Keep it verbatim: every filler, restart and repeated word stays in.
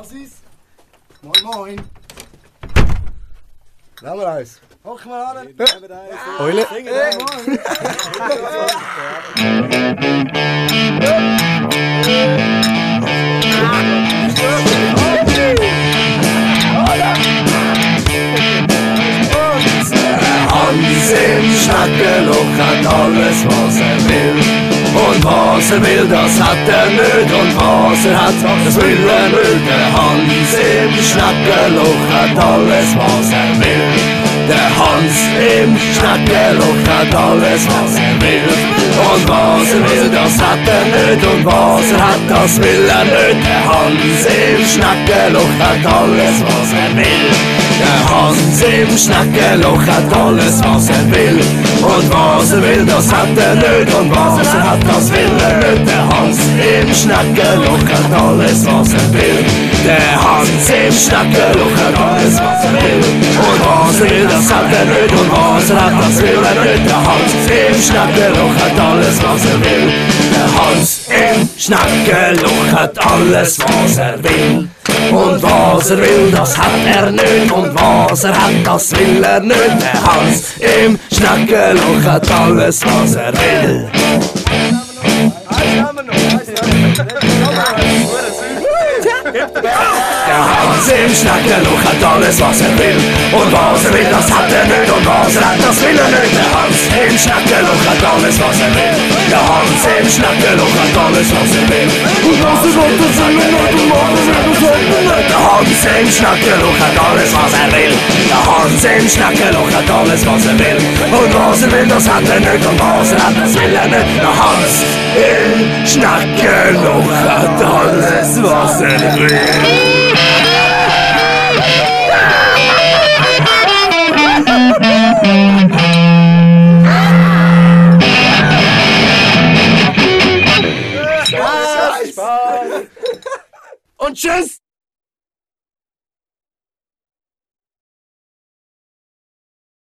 Basis. Moin, moin. Nehmen wir eins. Hock mal an. Eule. Hey, moin. Hans im Schnackeloch hat alles, was er will. Und was er will, das hat er nicht. Und was er hat, das will er nicht. Der Hans im Schnackeloch hat alles, was er will. Der Hans im Schnackeloch hat alles, was er will. Und was er will, das hat er nicht. Und was er hat, das will er nicht. Der Hans im Schnackeloch hat alles, was er will. Der Hans im Schnackeloch hat alles, was er will. Und was er will, das hat er nicht. Und was er hat, das will er nicht. Der Hans im Schnackeloch hat alles, was er will. Der Hans im Schnackeloch hat alles, was er will. Und was er will, das hat er nicht. Und was er hat, das will er nicht. Der Hans im Schnackeloch hat alles, was er will. Der Hans im Schnackeloch hat alles, was er will. Und was er will, das hat er nicht. Und was er hat, das will er nicht. Der Hans im Schnackeloch hat alles, was er will. Der Hans im Schnackeloch hat alles, was er will. Und was er will, das hat er nicht. Und was er hat, das will er nicht. Der Hans im Schnackeloch hat alles, was er will. Der Hans im Schnackeloch hat alles, was er will. Und was er will, das will er nicht. Und was er will, das will er nicht. Der Hans im Schnackeloch hat alles, was er will. Der Hans im Schnackeloch hat alles, was er will. Und was er will, das hat er nicht. Und was er hat, das will er nicht. Der Hans im Schnackeloch hat alles, was er will. Und tschüss!